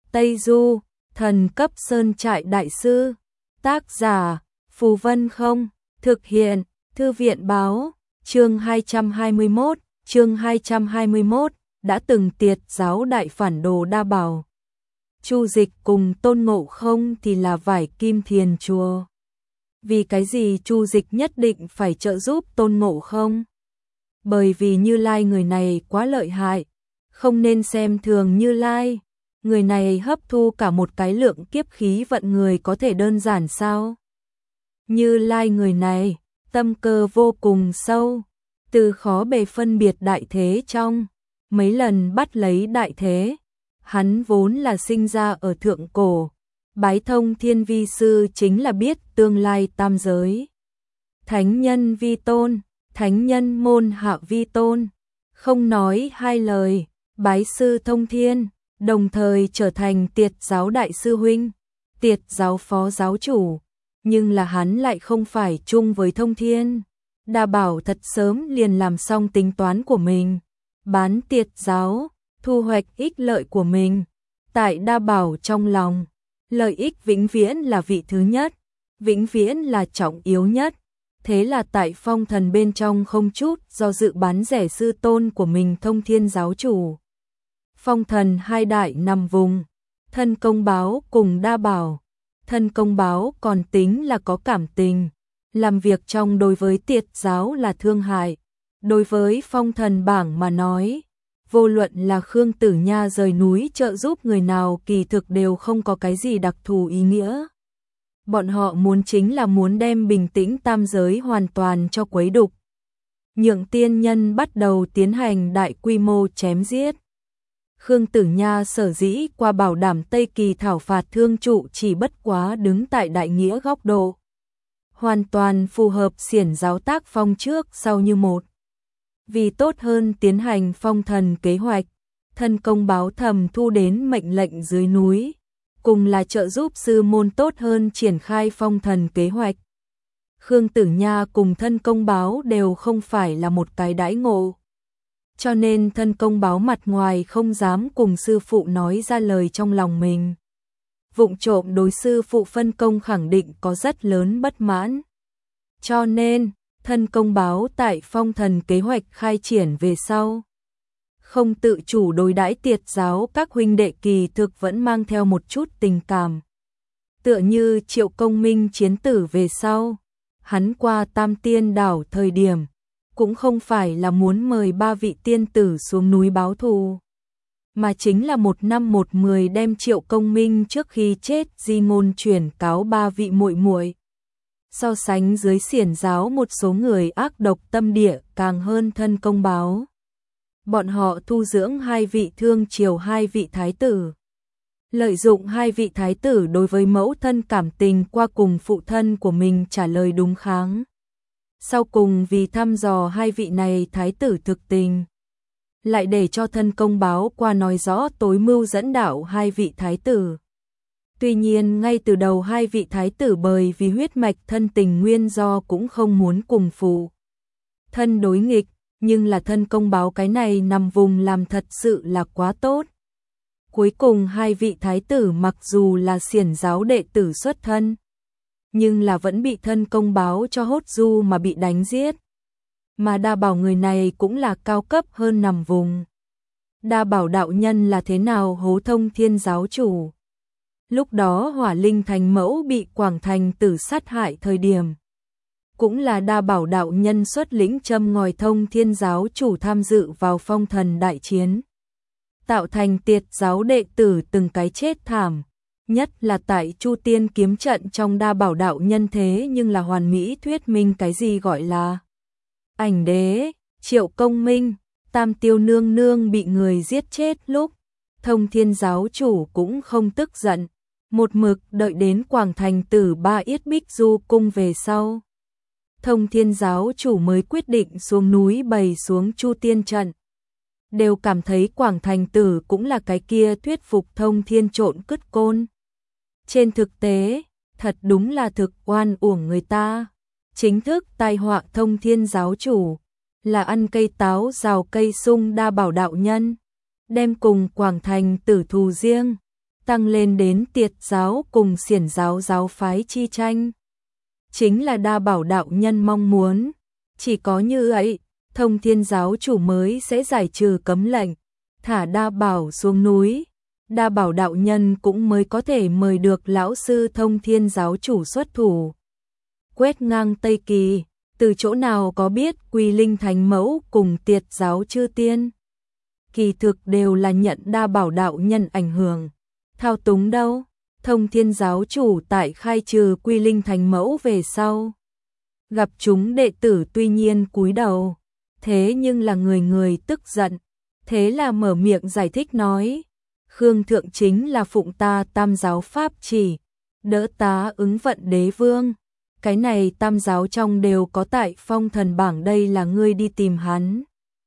Tây Du, thần cấp sơn trại đại sư. Tác giả, Phù Vân Không, thực hiện, Thư viện báo, chương 221, đã từng tiệt giáo đại phản đồ Đa Bảo. Chu Dịch cùng Tôn Ngộ Không thì là vải kim thiền chùa. Vì cái gì Chu Dịch nhất định phải trợ giúp Tôn Ngộ Không? Bởi vì Như Lai người này quá lợi hại, không nên xem thường Như Lai. Người này hấp thu cả một cái lượng kiếp khí vận người có thể đơn giản sao? Như Lai người này, tâm cơ vô cùng sâu, từ khó bề phân biệt đại thế trong, mấy lần bắt lấy đại thế. Hắn vốn là sinh ra ở thượng cổ, bái thông thiên vi sư chính là biết tương lai tam giới. Thánh nhân vi tôn, thánh nhân môn hạ vi tôn, không nói hai lời, bái sư thông thiên, đồng thời trở thành tiệt giáo đại sư huynh, tiệt giáo phó giáo chủ. Nhưng là hắn lại không phải chung với thông thiên. Đa Bảo thật sớm liền làm xong tính toán của mình, bán tiệt giáo, thu hoạch ích lợi của mình. Tại Đa Bảo trong lòng, lợi ích vĩnh viễn là vị thứ nhất, vĩnh viễn là trọng yếu nhất. Thế là tại Phong Thần bên trong không chút do dự bán rẻ sư tôn của mình thông thiên giáo chủ. Phong Thần hai đại nằm vùng, Thân Công Báo cùng Đa Bảo. Thân Công Báo còn tính là có cảm tình, làm việc trong đối với tiệt giáo là thương hại. Đối với Phong Thần bảng mà nói, vô luận là Khương Tử Nha rời núi trợ giúp người nào kỳ thực đều không có cái gì đặc thù ý nghĩa. Bọn họ muốn chính là muốn đem bình tĩnh tam giới hoàn toàn cho quấy đục. Nhượng tiên nhân bắt đầu tiến hành đại quy mô chém giết. Khương Tử Nha sở dĩ qua bảo đảm Tây Kỳ thảo phạt thương trụ chỉ bất quá đứng tại đại nghĩa góc độ. Hoàn toàn phù hợp xiển giáo tác phong trước sau như một. Vì tốt hơn tiến hành Phong Thần kế hoạch, Thân Công Báo thầm thu đến mệnh lệnh dưới núi, cùng là trợ giúp sư môn tốt hơn triển khai Phong Thần kế hoạch. Khương Tử Nha cùng Thân Công Báo đều không phải là một cái đãi ngộ. Cho nên Thân Công Báo mặt ngoài không dám cùng sư phụ nói ra lời trong lòng mình. Vụng trộm đối sư phụ phân công khẳng định có rất lớn bất mãn. Cho nên, Thân Công Báo tại Phong Thần kế hoạch khai triển về sau, không tự chủ đối đãi tiệt giáo các huynh đệ kỳ thực vẫn mang theo một chút tình cảm. Tựa như Triệu Công Minh chiến tử về sau, hắn qua Tam Tiên đảo thời điểm, cũng không phải là muốn mời 3 vị tiên tử xuống núi báo thù, mà chính là 1 năm 1 10 đem Triệu Công Minh trước khi chết di ngôn chuyển cáo 3 vị muội muội. So sánh dưới xiển giáo một số người ác độc tâm địa càng hơn Thân Công Báo. Bọn họ thu dưỡng 2 vị thương triều 2 vị thái tử. Lợi dụng 2 vị thái tử đối với mẫu thân cảm tình qua cùng phụ thân của mình trả lời đúng kháng. Sau cùng vì thăm dò 2 vị này thái tử thực tình, lại để cho Thân Công Báo qua nói rõ tối mưu dẫn đạo 2 vị thái tử. Tuy nhiên ngay từ đầu 2 vị thái tử bởi vì huyết mạch thân tình nguyên do cũng không muốn cùng phụ thân đối nghịch, nhưng là Thân Công Báo cái này nằm vùng làm thật sự là quá tốt. Cuối cùng 2 vị thái tử mặc dù là xiển giáo đệ tử xuất thân, nhưng là vẫn bị Thân Công Báo cho hốt du mà bị đánh giết. Mà Đa Bảo người này cũng là cao cấp hơn nằm vùng. Đa Bảo đạo nhân là thế nào hố thông thiên giáo chủ? Lúc đó Hỏa Linh Thành Mẫu bị Quảng Thành Tử sát hại thời điểm, cũng là Đa Bảo đạo nhân xuất lĩnh châm ngòi thông thiên giáo chủ tham dự vào Phong Thần đại chiến, tạo thành tiệt giáo đệ tử từng cái chết thảm, nhất là tại Chu Tiên kiếm trận trong Đa Bảo đạo nhân thế nhưng là hoàn mỹ thuyết minh cái gì gọi là ảnh đế. Triệu Công Minh, Tam Tiêu nương nương bị người giết chết lúc, thông thiên giáo chủ cũng không tức giận, một mực đợi đến Quảng Thành Tử Ba Yết Bích Du cung về sau, thông thiên giáo chủ mới quyết định xuống núi bày xuống Chu Tiên trận. Đều cảm thấy Quảng Thành Tử cũng là cái kia thuyết phục thông thiên trộn cứt côn. Trên thực tế, thật đúng là thực oan uổng người ta. Chính thức tai họa thông thiên giáo chủ, là ăn cây táo rào cây sung Đa Bảo đạo nhân, đem cùng Quảng Thành Tử thù riêng, tăng lên đến tiệt giáo cùng xiển giáo giáo phái chi tranh. Chính là Đa Bảo đạo nhân mong muốn, chỉ có như vậy, Thông Thiên giáo chủ mới sẽ giải trừ cấm lệnh, thả Đa Bảo xuống núi. Đa Bảo đạo nhân cũng mới có thể mời được lão sư Thông Thiên giáo chủ xuất thủ. Quét ngang Tây Kỳ, từ chỗ nào có biết Quy Linh Thánh Mẫu cùng tiệt giáo chư tiên. Kỳ thực đều là nhận Đa Bảo đạo nhân ảnh hưởng. Thao túng đâu, Thông Thiên giáo chủ tại khai trừ Quy Linh Thánh Mẫu về sau. Gặp chúng đệ tử tuy nhiên cúi đầu, thế nhưng là người người tức giận. Thế là mở miệng giải thích nói, Khương Thượng chính là phụng ta tam giáo pháp chỉ, đỡ tá ứng vận đế vương. Cái này tam giáo trong đều có tại phong thần bảng, đây là ngươi đi tìm hắn.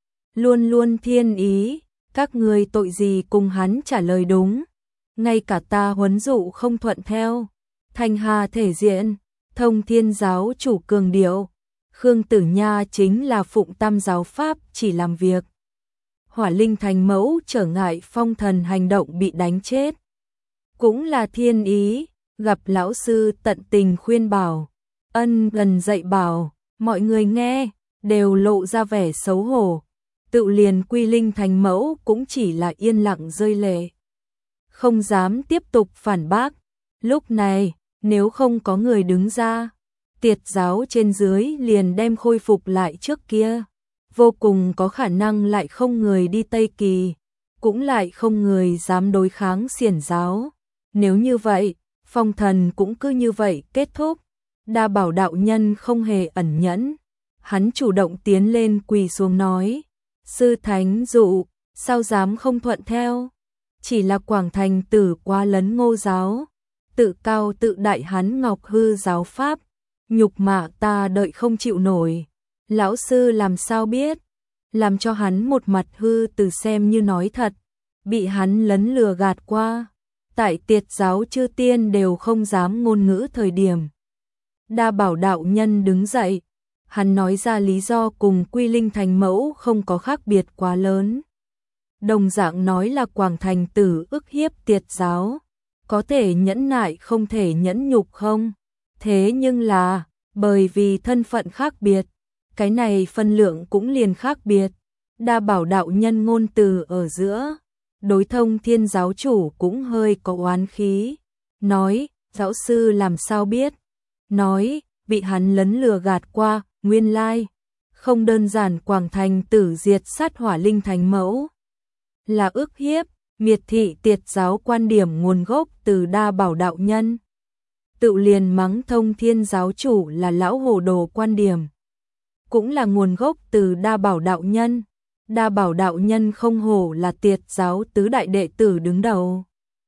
Luôn luôn thiên ý, các ngươi tội gì cùng hắn trả lời đúng. Ngay cả ta huấn dụ không thuận theo. Thanh Hà thể diện, Thông Thiên giáo chủ cường điệu, Khương Tử Nha chính là phụng tam giáo pháp chỉ làm việc. Hỏa Linh Thánh Mẫu trở ngại phong thần hành động bị đánh chết. Cũng là thiên ý, gặp lão sư tận tình khuyên bảo, ân gần dạy bảo, mọi người nghe, đều lộ ra vẻ xấu hổ. Tự liền Quy Linh Thánh Mẫu cũng chỉ là yên lặng rơi lệ, không dám tiếp tục phản bác. Lúc này, nếu không có người đứng ra, tiệt giáo trên dưới liền đem khôi phục lại trước kia. Vô cùng có khả năng lại không người đi Tây Kỳ, cũng lại không người dám đối kháng xiển giáo. Nếu như vậy, phong thần cũng cứ như vậy kết thúc. Đa Bảo đạo nhân không hề ẩn nhẫn, hắn chủ động tiến lên quỳ xuống nói, sư thánh dụ, sao dám không thuận theo. Chỉ là Quảng Thành tử quá lấn Ngô giáo, tự cao tự đại, hắn Ngọc Hư giáo pháp, nhục mạ ta đợi không chịu nổi. Lão sư làm sao biết, làm cho hắn một mặt hư từ xem như nói thật, bị hắn lấn lừa gạt qua. Tại tiệt giáo chư tiên đều không dám ngôn ngữ thời điểm, Đa Bảo đạo nhân đứng dậy, hắn nói ra lý do cùng Quy Linh Thánh Mẫu không có khác biệt quá lớn. Đồng dạng nói là Quảng Thành tử ức hiếp tiệt giáo, có thể nhẫn nại không thể nhẫn nhục không? Thế nhưng là, bởi vì thân phận khác biệt, cái này phân lượng cũng liền khác biệt. Đa Bảo đạo nhân ngôn từ ở giữa, đối Thông Thiên giáo chủ cũng hơi có oán khí, nói, giáo sư làm sao biết? Nói, bị hắn lấn lừa gạt qua, nguyên lai, không đơn giản Quảng Thành tử diệt sát Hỏa Linh Thánh Mẫu, là ức hiếp, miệt thị tiệt giáo quan điểm nguồn gốc từ Đa Bảo đạo nhân. Tự liền mắng Thông Thiên giáo chủ là lão hồ đồ quan điểm, cũng là nguồn gốc từ Đa Bảo đạo nhân. Đa Bảo đạo nhân không hổ là tiệt giáo tứ đại đệ tử đứng đầu,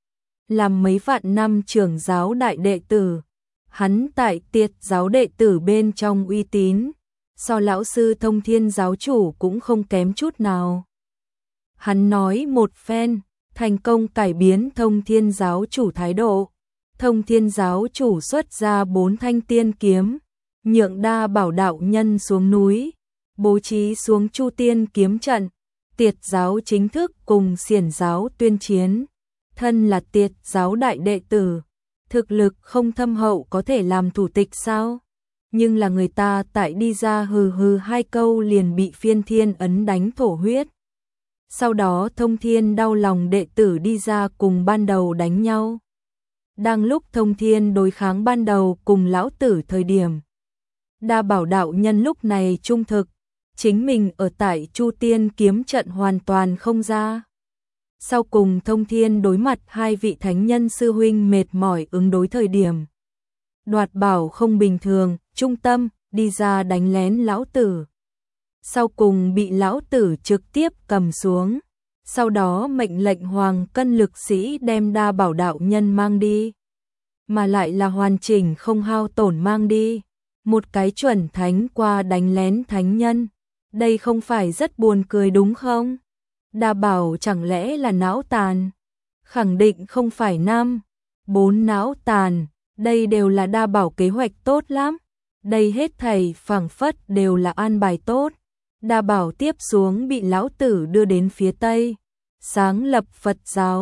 làm mấy vạn năm trưởng giáo đại đệ tử, hắn tại tiệt giáo đệ tử bên trong uy tín, so lão sư Thông Thiên giáo chủ cũng không kém chút nào. Hắn nói một phen, thành công cải biến Thông Thiên giáo chủ thái độ. Thông Thiên giáo chủ xuất ra 4 thanh tiên kiếm, nhượng Đa Bảo đạo nhân xuống núi, bố trí xuống Chu Tiên kiếm trận. Tiệt giáo chính thức cùng xiển giáo tuyên chiến. Thân là tiệt giáo đại đệ tử, thực lực không thâm hậu có thể làm thủ tịch sao? Nhưng là người ta tại đi ra hừ hừ 2 câu liền bị Phiên Thiên ấn đánh thổ huyết. Sau đó Thông Thiên đau lòng đệ tử đi ra cùng ban đầu đánh nhau. Đang lúc Thông Thiên đối kháng ban đầu cùng lão tử thời điểm, Đa Bảo đạo nhân lúc này trung thực, chính mình ở tại Chu Tiên kiếm trận hoàn toàn không ra. Sau cùng Thông Thiên đối mặt 2 vị thánh nhân sư huynh mệt mỏi ứng đối thời điểm, Đoạt Bảo không bình thường, trung tâm, đi ra đánh lén lão tử. Sau cùng bị lão tử trực tiếp cầm xuống, sau đó mệnh lệnh Hoàng Cân lực sĩ đem Đa Bảo đạo nhân mang đi, mà lại là hoàn chỉnh không hao tổn mang đi. Một cái chuẩn thánh qua đánh lén thánh nhân, đây không phải rất buồn cười đúng không? Đa Bảo chẳng lẽ là não tàn? Khẳng định không phải 5, 4 não tàn, đây đều là Đa Bảo kế hoạch tốt lắm. Đây hết thảy phảng phất đều là an bài tốt. Đa Bảo tiếp xuống bị lão tử đưa đến phía Tây, sáng lập Phật giáo,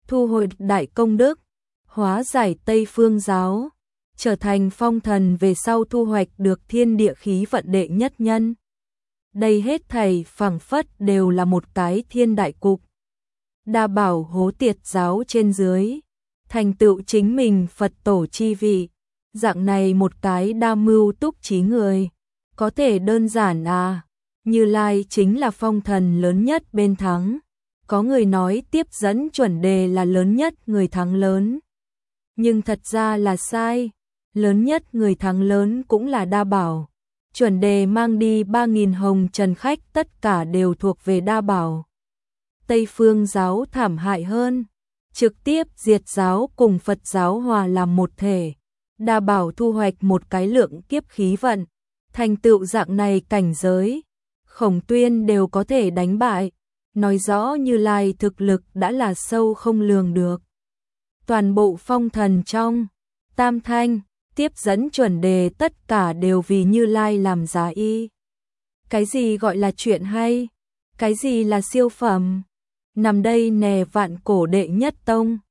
thu hồi đại công đức, hóa giải Tây Phương giáo, trở thành phong thần về sau thu hoạch được thiên địa khí vận đệ nhất nhân. Đây hết thảy phảng phất đều là một cái thiên đại cục. Đa bảo hố tiệt giáo trên dưới, thành tựu chính mình Phật tổ chi vị, dạng này một cái đa mưu túc trí người, có thể đơn giản à, Như Lai chính là phong thần lớn nhất bên thắng. Có người nói tiếp dẫn chuẩn đề là lớn nhất người thắng lớn. Nhưng thật ra là sai, lớn nhất người thắng lớn cũng là đa bảo. Chuẩn đề mang đi 3.000 hồng trần khách tất cả đều thuộc về đa bảo. Tây Phương giáo thảm hại hơn, trực tiếp diệt giáo cùng Phật giáo hòa làm một thể. Đa bảo thu hoạch một cái lượng kiếp khí vận, thành tựu dạng này cảnh giới, Khổng Tuyên đều có thể đánh bại, nói rõ Như Lai thực lực đã là sâu không lường được. Toàn bộ phong thần trong Tam Thanh, tiếp dẫn chuẩn đề tất cả đều vì Như Lai làm giá y. Cái gì gọi là chuyện hay? Cái gì là siêu phẩm? Nằm đây nè vạn cổ đệ nhất tông.